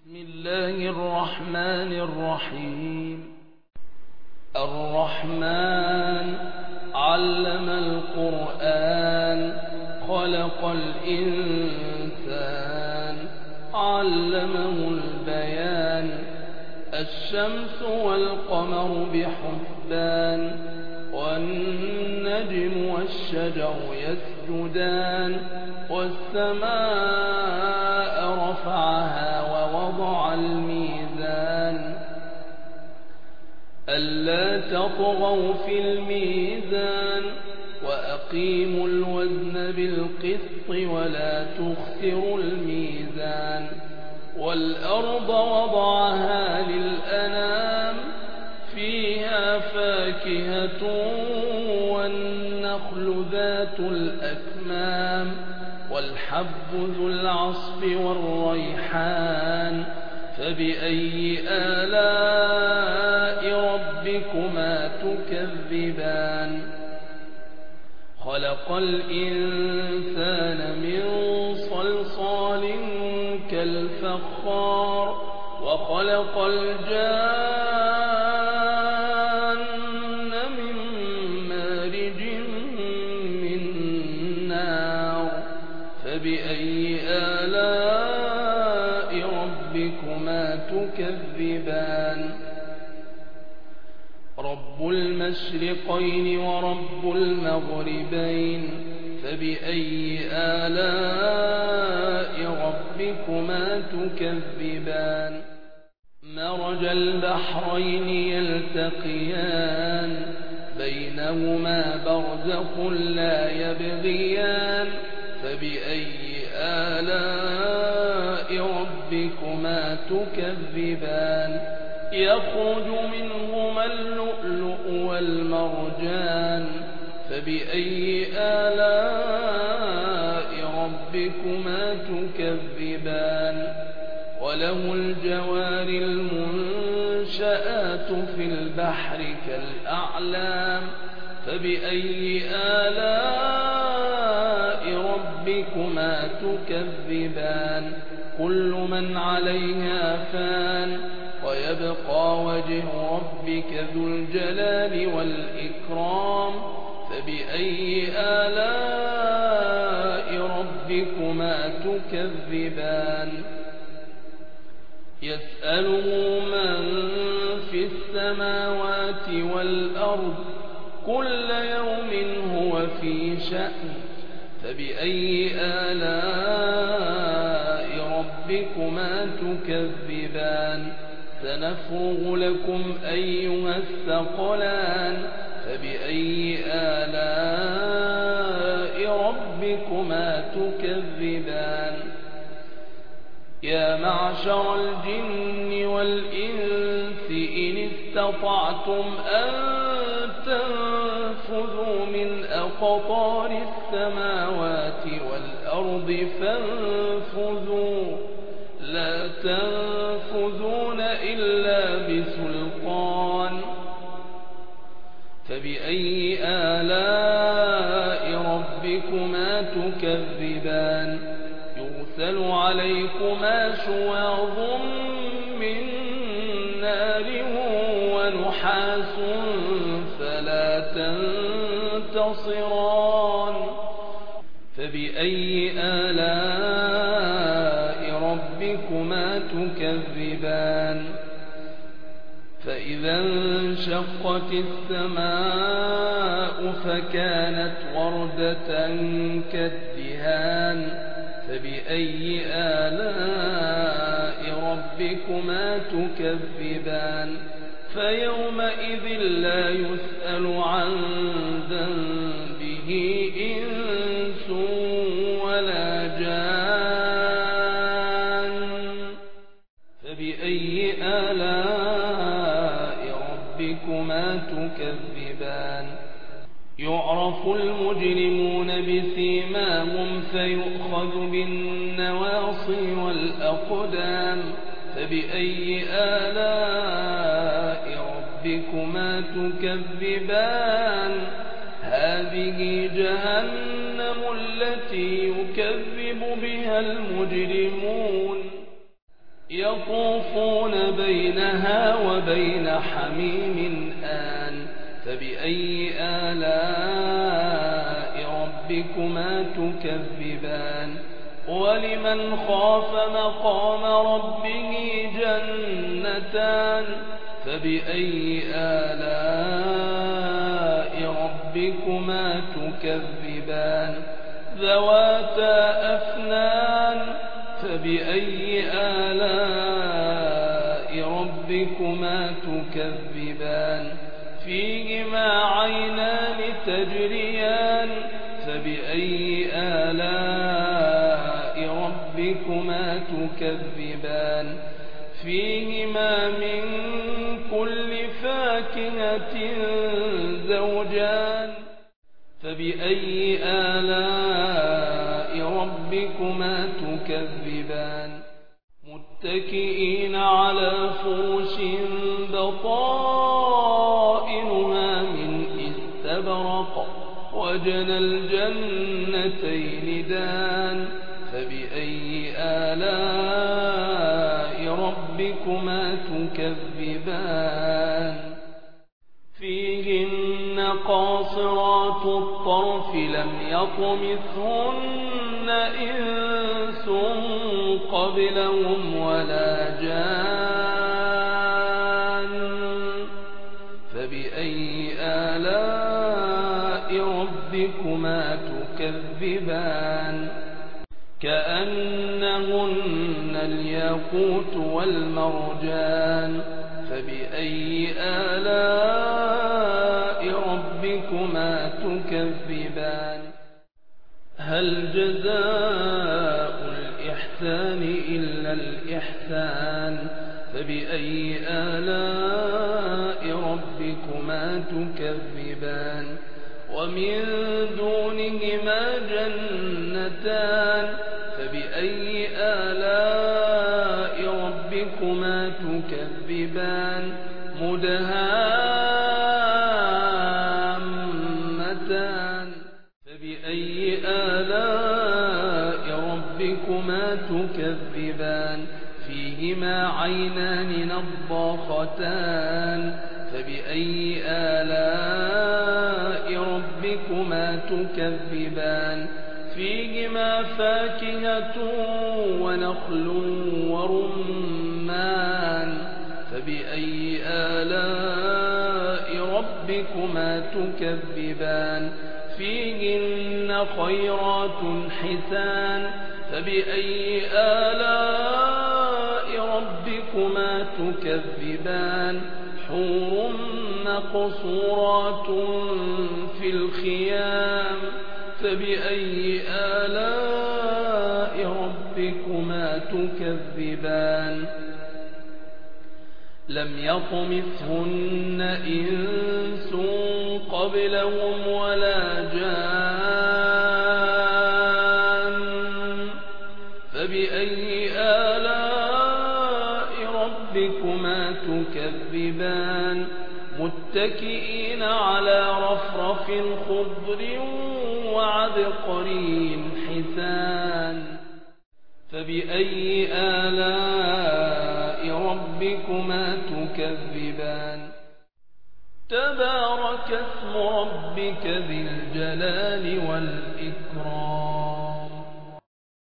بسم الله الرحمن الرحيم. الرحمن علم القرآن خلق الإنسان علمه البيان الشمس والقمر بحسبان والنجم والشجر يسجدان والسماء رفعها ووضع الميزان ألا تطغوا في الميزان وأقيموا الوزن بالقسط ولا تخسروا الميزان والأرض وضعها للأنام فيها فاكهة والنخل ذات الأكمام والحب ذو العصف والريحان فبأي آلاء ربكما تكذبان خلق الإنسان من صلصال كالفخار وخلق الجان من مارج من نار فبأي آلاء ربكما تكذبان رب المشرقين ورب المغربين فبأي آلاء ربكما تكذبان مرج البحرين يلتقيان بينهما برزخ لا يبغيان فبأي آلاء ربكما تكذبان يخرج منهما اللؤلؤ والمرجان فبأي آلاء ربكما تكذبان وله الجوار المنشآت في البحر كالأعلام فبأي آلاء ربكما تكذبان كل من عليها فان ويبقى وجه ربك ذو الجلال والإكرام فبأي آلاء ربكما تكذبان يسأله من في السماوات والأرض كل يوم هو في شأن فبأي آلاء ربكما تكذبان سنفرغ لكم أيها الثقلان فبأي آلاء ربكما تكذبان يا معشر الجن والإنس إن استطعتم أن تنفذوا من أقطار السماوات والأرض فانفذوا لا تنفذون إلا بسلطان فبأي آلاء ربكما تكذبان يرسل عليكما شواظ من نار ونحاس فلا تنتصران فبأي آلاء ربكما تكذبان فإذا انشقت السماء فكانت وردة كالدهان فبأي آلاء ربكما تكذبان فيومئذ لا يسأل عن ذنبه إنس ولا جان فبأي آلاء ربكما تكذبان يعرف المجرمون بسيماهم فيؤخذ بالنواصي والأقدام فبأي آلاء ربكما تكذبان هذه جهنم التي يكذب بها المجرمون يطوفون بينها وبين حميم آن فبأي آلاء ربكما تكذبان ولمن خاف مقام ربه جنتان فبأي آلاء ربكما تكذبان ذواتا أفنان فبأي آلاء ربكما تكذبان فيهما عينان تجريان فبأي آلاء ربكما تكذبان فيهما من كل فاكهة زوجان فبأي آلاء ربكما تكذبان متكئين على فرش بطائنها من استبرق وجنى الجنتين دان فبأي آلاء ربكما تكذبان فيهن قاصرات الطرف لم يطمثهن إنس قبلهم ولا جان فبأي آلاء ربكما تكذبان كأنهن الياقوت والمرجان فبأي آلاء ربكما تكذبان هل جزاء الإحسان إلا الإحسان فبأي آلاء ربكما تكذبان ومن دونهما جنتان فبأي آلاء ربكما تكذبان مدهامتان فبأي آلاء ربكما تكذبان فيهما عينان نضاختان فبأي آلاء ربكما تكذبان فيهما فاكهة ونخل ورمان فبأي آلاء ربكما تكذبان فيهن خيرات حسان فبأي آلاء ربكما تكذبان حور مقصورات في الخيام فبأي آلاء ربكما تكذبان لم يطمثهن إنس قبلهم ولا جان فبأي آلاء ربكما تكذبان متكئين على رفرف خضر وعبقري حسان فبأي آلاء ربكما تكذبان تبارك اسم ربك ذي الجلال والإكرام